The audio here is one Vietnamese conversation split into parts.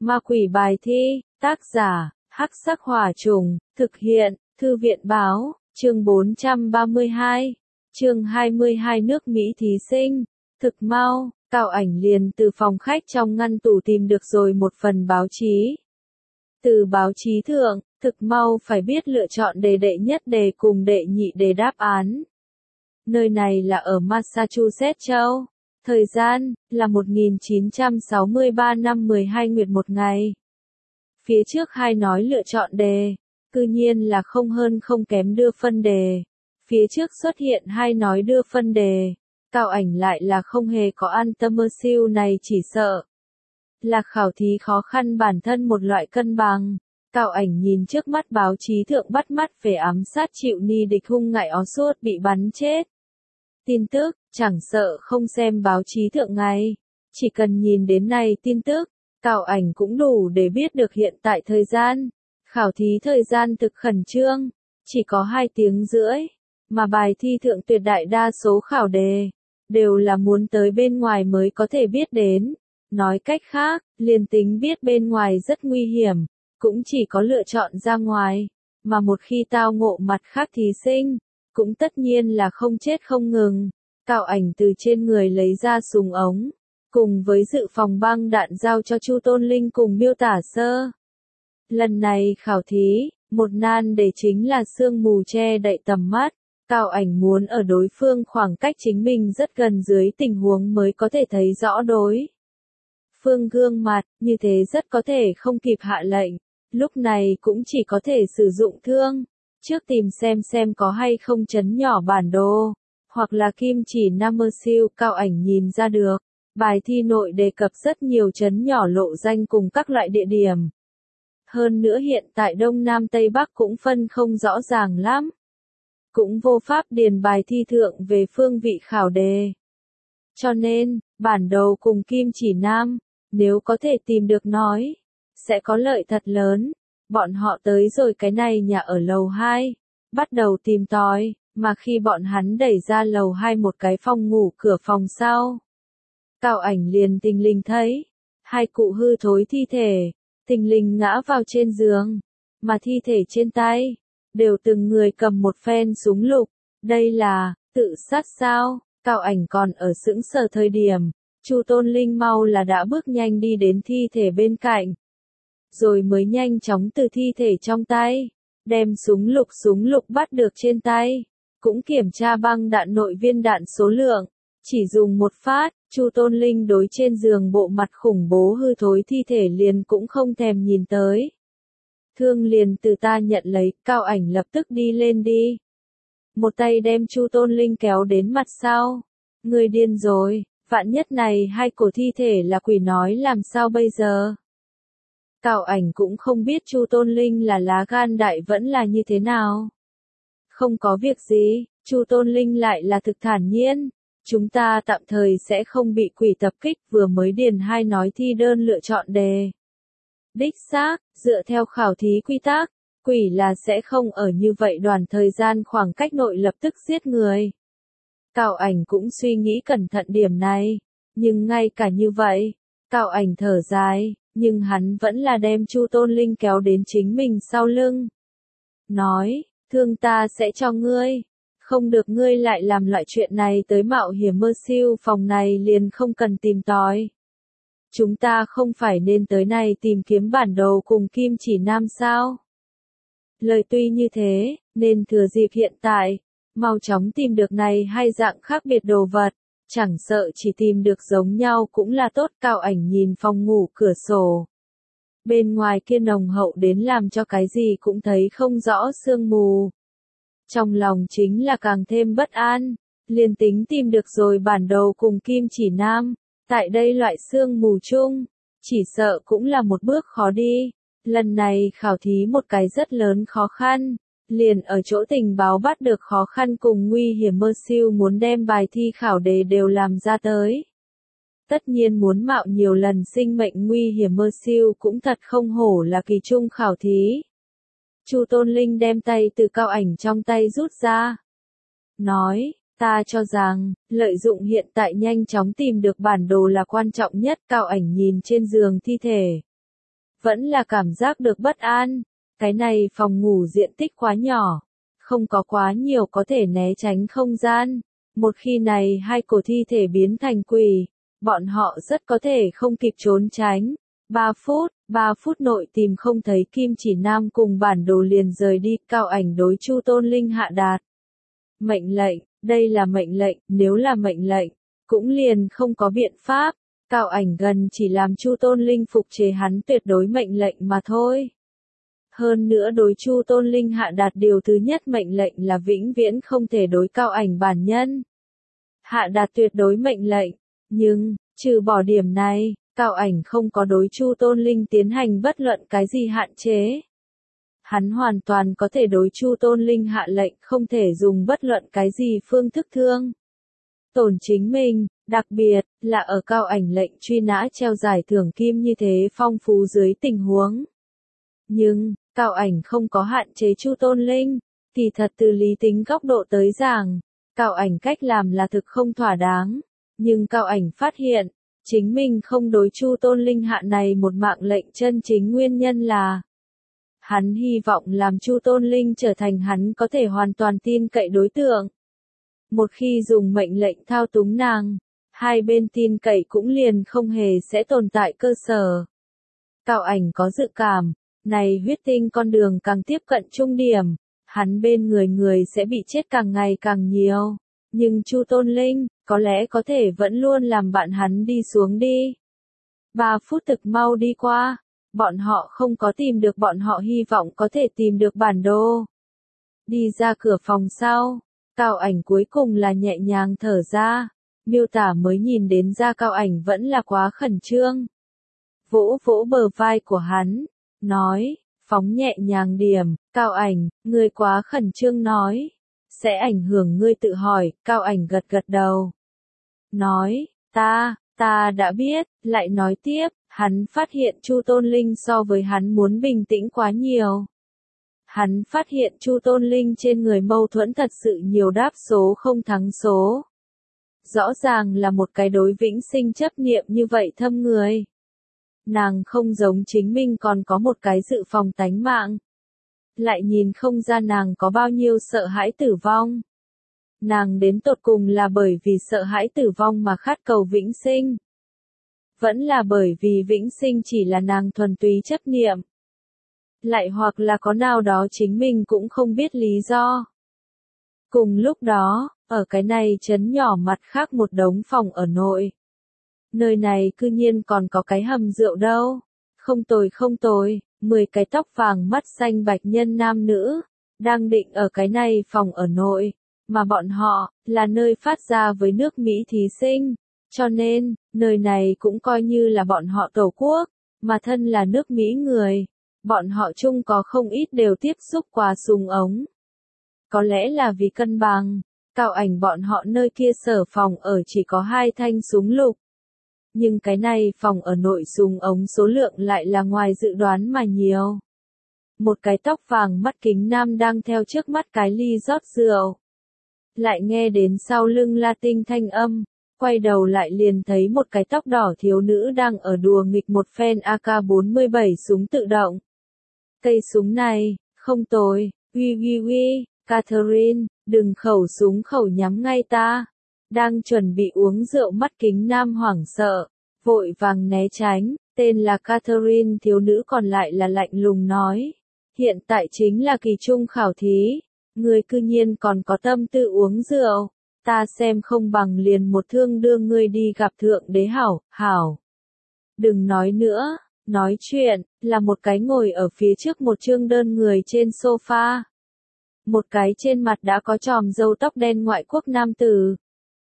Ma quỷ bài thi, tác giả, Hắc Sắc Hỏa Trùng, thực hiện, Thư viện Báo, chương 432, chương 22 nước Mỹ thí sinh, thực mau, Cao Ảnh liền từ phòng khách trong ngăn tủ tìm được rồi một phần báo chí. Từ báo chí thượng, thực mau phải biết lựa chọn đề đệ nhất đề cùng đệ nhị đề đáp án. Nơi này là ở Massachusetts châu. Thời gian, là 1963 năm 12 nguyệt một ngày. Phía trước hai nói lựa chọn đề, cư nhiên là không hơn không kém đưa phân đề. Phía trước xuất hiện hai nói đưa phân đề, Cao Ảnh lại là không hề có an tâm mơ siêu này chỉ sợ. Là khảo thí khó khăn bản thân một loại cân bằng. Cao Ảnh nhìn trước mắt báo chí thượng bắt mắt về ám sát chịu ni địch hung ngại ó suốt bị bắn chết. Tin tức, chẳng sợ không xem báo chí thượng ngày. Chỉ cần nhìn đến này tin tức, Cao Ảnh cũng đủ để biết được hiện tại thời gian. Khảo thí thời gian thực khẩn trương, chỉ có 2 tiếng rưỡi, mà bài thi thượng tuyệt đại đa số khảo đề, đều là muốn tới bên ngoài mới có thể biết đến. Nói cách khác, liền tính biết bên ngoài rất nguy hiểm, cũng chỉ có lựa chọn ra ngoài, mà một khi tao ngộ mặt khác thí sinh, cũng tất nhiên là không chết không ngừng. Cao Ảnh từ trên người lấy ra súng ống, cùng với dự phòng băng đạn giao cho Chu Tôn Linh cùng miêu tả sơ. Lần này khảo thí, một nan đề chính là sương mù che đậy tầm mắt. Cao Ảnh muốn ở đối phương khoảng cách chính mình rất gần dưới tình huống mới có thể thấy rõ đối phương gương mặt, như thế rất có thể không kịp hạ lệnh. Lúc này cũng chỉ có thể sử dụng thương. Trước tìm xem có hay không chấn nhỏ bản đồ, hoặc là kim chỉ nam mơ siêu. Cao Ảnh nhìn ra được, bài thi nội đề cập rất nhiều chấn nhỏ lộ danh cùng các loại địa điểm. Hơn nữa hiện tại Đông Nam Tây Bắc cũng phân không rõ ràng lắm. Cũng vô pháp điền bài thi thượng về phương vị khảo đề. Cho nên, bản đồ cùng kim chỉ nam, nếu có thể tìm được nói, sẽ có lợi thật lớn. Bọn họ tới rồi cái này nhà ở lầu 2, bắt đầu tìm tòi, mà khi bọn hắn đẩy ra lầu 2 một cái phòng ngủ cửa phòng sau. Cao Ảnh liền tình lình thấy, 2 cụ hư thối thi thể, tình lình ngã vào trên giường, mà thi thể trên tay, đều từng người cầm một phen súng lục. Đây là, tự sát sao? Cao Ảnh còn ở sững sờ thời điểm, Chu Tôn Linh mau là đã bước nhanh đi đến thi thể bên cạnh. Rồi mới nhanh chóng từ thi thể trong tay, đem súng lục bắt được trên tay, cũng kiểm tra băng đạn nội viên đạn số lượng, chỉ dùng một phát, Chu Tôn Linh đối trên giường bộ mặt khủng bố hư thối thi thể liền cũng không thèm nhìn tới. Thương liền từ ta nhận lấy, Cao Ảnh lập tức đi lên đi. Một tay đem Chu Tôn Linh kéo đến mặt sau. Người điên rồi, vạn nhất này 2 cổ thi thể là quỷ nói làm sao bây giờ? Cao Ảnh cũng không biết Chu Tôn Linh là lá gan đại vẫn là như thế nào. Không có việc gì, Chu Tôn Linh lại là thực thản nhiên. Chúng ta tạm thời sẽ không bị quỷ tập kích, vừa mới điền 2 nói thi đơn lựa chọn đề. Đích xác, dựa theo khảo thí quy tắc, quỷ là sẽ không ở như vậy đoạn thời gian khoảng cách nội lập tức giết người. Cao Ảnh cũng suy nghĩ cẩn thận điểm này, nhưng ngay cả như vậy, Cao Ảnh thở dài, nhưng hắn vẫn là đem Chu Tôn Linh kéo đến chính mình sau lưng. Nói, thương ta sẽ cho ngươi, không được ngươi lại làm loại chuyện này tới mạo hiểm mơ siêu phòng này liền không cần tìm tòi. Chúng ta không phải nên tới này tìm kiếm bản đồ cùng kim chỉ nam sao? Lời tuy như thế, nên thừa dịp hiện tại, mau chóng tìm được này hai dạng khác biệt đồ vật, chẳng sợ chỉ tìm được giống nhau cũng là tốt. Cao Ảnh nhìn phòng ngủ cửa sổ. Bên ngoài kia nồng hậu đến làm cho cái gì cũng thấy không rõ sương mù. Trong lòng chính là càng thêm bất an, liền tính tìm được rồi bản đồ cùng kim chỉ nam, tại đây loại sương mù chung, chỉ sợ cũng là một bước khó đi. Lần này khảo thí một cái rất lớn khó khăn, liền ở chỗ tình báo bắt được khó khăn cùng nguy hiểm mơ siêu muốn đem bài thi khảo đề đều làm ra tới. Tất nhiên muốn mạo nhiều lần sinh mệnh nguy hiểm mơ siêu cũng thật không hổ là kỳ trung khảo thí. Chu Tôn Linh đem tay từ Cao Ảnh trong tay rút ra. Nói, ta cho rằng, lợi dụng hiện tại nhanh chóng tìm được bản đồ là quan trọng nhất. Cao Ảnh nhìn trên giường thi thể. vẫn là cảm giác được bất an. Cái này phòng ngủ diện tích quá nhỏ, không có quá nhiều có thể né tránh không gian. Một khi này hai cổ thi thể biến thành quỷ, bọn họ rất có thể không kịp trốn tránh. 3 phút nội tìm không thấy Kim Chỉ Nam cùng bản đồ liền rời đi, Cao Ảnh đối Chu Tôn Linh hạ đạt. Mệnh lệnh, đây là mệnh lệnh, nếu là mệnh lệnh, cũng liền không có biện pháp. Cao Ảnh gần chỉ làm Chu Tôn Linh phục chế hắn tuyệt đối mệnh lệnh mà thôi. Hơn nữa đối Chu Tôn Linh hạ đạt điều thứ nhất mệnh lệnh là vĩnh viễn không thể đối Cao Ảnh bản nhân hạ đạt tuyệt đối mệnh lệnh, nhưng, trừ bỏ điểm này, Cao Ảnh không có đối Chu Tôn Linh tiến hành bất luận cái gì hạn chế. Hắn hoàn toàn có thể đối Chu Tôn Linh hạ lệnh không thể dùng bất luận cái gì phương thức thương tổn chính mình, đặc biệt là ở Cao Ảnh lệnh truy nã treo giải thưởng kim như thế phong phú dưới tình huống. Nhưng, Cao Ảnh không có hạn chế Chu Tôn Linh, thì thật từ lý tính góc độ tới giảng, Cao Ảnh cách làm là thực không thỏa đáng, nhưng Cao Ảnh phát hiện, chính mình không đối Chu Tôn Linh hạ này một mạng lệnh chân chính nguyên nhân là hắn hy vọng làm Chu Tôn Linh trở thành hắn có thể hoàn toàn tin cậy đối tượng. Một khi dùng mệnh lệnh thao túng nàng, hai bên tin cậy cũng liền không hề sẽ tồn tại cơ sở. Cao Ảnh có dự cảm, này huyết tinh con đường càng tiếp cận trung điểm, hắn bên người sẽ bị chết càng ngày càng nhiều. Nhưng Chu Tôn Linh, có lẽ có thể vẫn luôn làm bạn hắn đi xuống đi. 3 phút thực mau đi qua, bọn họ không có tìm được bọn họ hy vọng có thể tìm được bản đồ. Đi ra cửa phòng sau, Cao Ảnh cuối cùng là nhẹ nhàng thở ra, miêu tả mới nhìn đến ra Cao Ảnh vẫn là quá khẩn trương. Vỗ vỗ bờ vai của hắn, nói, phóng nhẹ nhàng điểm, Cao Ảnh, ngươi quá khẩn trương nói, sẽ ảnh hưởng ngươi tự hỏi, Cao Ảnh gật gật đầu. Nói, ta đã biết, lại nói tiếp, hắn phát hiện Chu Tôn Linh so với hắn muốn bình tĩnh quá nhiều. Hắn phát hiện Chu Tôn Linh trên người mâu thuẫn thật sự nhiều đáp số không thắng số. Rõ ràng là một cái đối vĩnh sinh chấp niệm như vậy thâm người. Nàng không giống chính mình còn có một cái dự phòng tánh mạng. Lại nhìn không ra nàng có bao nhiêu sợ hãi tử vong. Nàng đến tột cùng là bởi vì sợ hãi tử vong mà khát cầu vĩnh sinh. Vẫn là bởi vì vĩnh sinh chỉ là nàng thuần túy chấp niệm. Lại hoặc là có nào đó chính mình cũng không biết lý do. Cùng lúc đó, ở cái này trấn nhỏ mặt khác một đống phòng ở nội. Nơi này cư nhiên còn có cái hầm rượu đâu. Không tồi, 10 cái tóc vàng mắt xanh bạch nhân nam nữ, đang định ở cái này phòng ở nội, mà bọn họ, là nơi phát ra với nước Mỹ thí sinh, cho nên, nơi này cũng coi như là bọn họ tổ quốc, mà thân là nước Mỹ người, bọn họ chung có không ít đều tiếp xúc qua súng ống. Có lẽ là vì cân bằng, Cao Ảnh bọn họ nơi kia sở phòng ở chỉ có 2 thanh súng lục. Nhưng cái này phòng ở nội súng ống số lượng lại là ngoài dự đoán mà nhiều. Một cái tóc vàng mắt kính nam đang theo trước mắt cái ly rót rượu. Lại nghe đến sau lưng la tinh thanh âm, quay đầu lại liền thấy một cái tóc đỏ thiếu nữ đang ở đùa nghịch một phen AK-47 súng tự động. Cây súng này, không tồi, uy, Catherine, đừng khẩu súng khẩu nhắm ngay ta. Đang chuẩn bị uống rượu mắt kính nam hoảng sợ, vội vàng né tránh, tên là Catherine thiếu nữ còn lại là lạnh lùng nói. Hiện tại chính là kỳ trung khảo thí, ngươi cư nhiên còn có tâm tư uống rượu, ta xem không bằng liền một thương đưa ngươi đi gặp thượng đế hảo. Đừng nói nữa, nói chuyện, là một cái ngồi ở phía trước một trương đơn người trên sofa. Một cái trên mặt đã có chòm râu tóc đen ngoại quốc nam tử.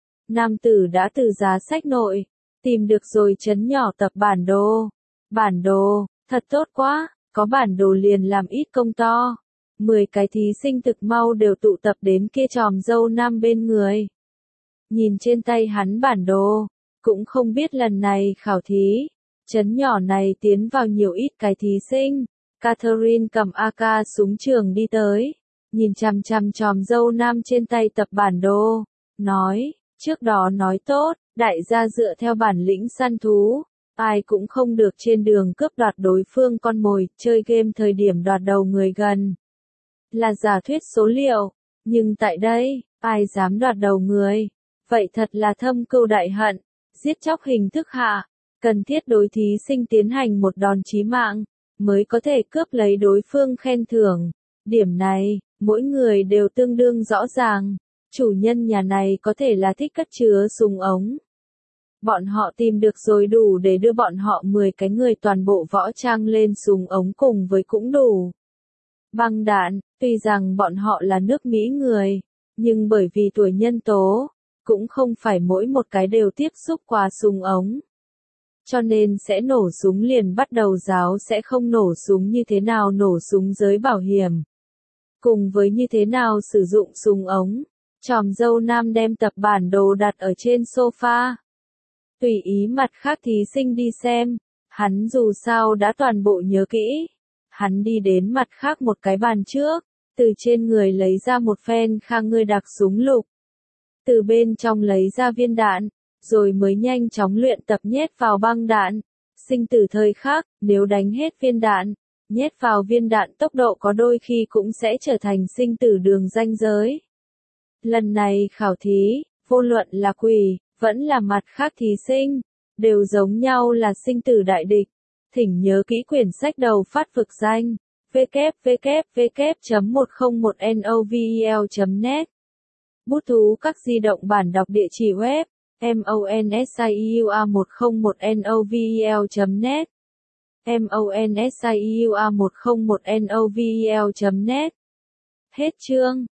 Nam tử đã từ giá sách nội, tìm được rồi trấn nhỏ tập bản đồ. Bản đồ, thật tốt quá, có bản đồ liền làm ít công to. 10 cái thí sinh thực mau đều tụ tập đến kia chòm râu nam bên người. Nhìn trên tay hắn bản đồ, cũng không biết lần này khảo thí, trấn nhỏ này tiến vào nhiều ít cái thí sinh. Catherine cầm AK súng trường đi tới, nhìn chằm chằm chòm râu nam trên tay tập bản đồ, nói, trước đó nói tốt, đại gia dựa theo bản lĩnh săn thú, Ai cũng không được trên đường cướp đoạt đối phương con mồi, chơi game thời điểm đoạt đầu người gần. Là giả thuyết số liệu, nhưng tại đây, ai dám đoạt đầu người? Vậy thật là thâm cừu đại hận, giết chóc hình thức hạ, cần thiết đối thí sinh tiến hành một đòn chí mạng, mới có thể cướp lấy đối phương khen thưởng. Điểm này, mỗi người đều tương đương rõ ràng. Chủ nhân nhà này có thể là thích cất chứa súng ống. Bọn họ tìm được rồi đủ để đưa bọn họ 10 cái người toàn bộ võ trang lên súng ống cùng với cũng đủ. Băng đạn, tuy rằng bọn họ là nước Mỹ người, nhưng bởi vì tuổi nhân tố, cũng không phải mỗi một cái đều tiếp xúc qua súng ống. Cho nên sẽ nổ súng liền bắt đầu giáo sẽ không nổ súng như thế nào nổ súng giới bảo hiểm. Cùng với như thế nào sử dụng súng ống. Tròm dâu nam đem tập bản đồ đặt ở trên sofa. Tùy ý mặt khác thí sinh đi xem. Hắn dù sao đã toàn bộ nhớ kỹ. Hắn đi đến mặt khác một cái bàn trước. Từ trên người lấy ra một phen khang ngươi đặc súng lục. Từ bên trong lấy ra viên đạn. Rồi mới nhanh chóng luyện tập nhét vào băng đạn. Sinh tử thời khắc, nếu đánh hết viên đạn, nhét vào viên đạn tốc độ có đôi khi cũng sẽ trở thành sinh tử đường ranh giới. Lần này khảo thí, vô luận là quỷ, vẫn là mặt khác thí sinh, đều giống nhau là sinh tử đại địch. Thỉnh nhớ kỹ quyển sách đầu phát vực danh, www.101novel.net. Bút thú các di động bản đọc địa chỉ web, monsiua101novel.net. monsiua101novel.net. Hết chương.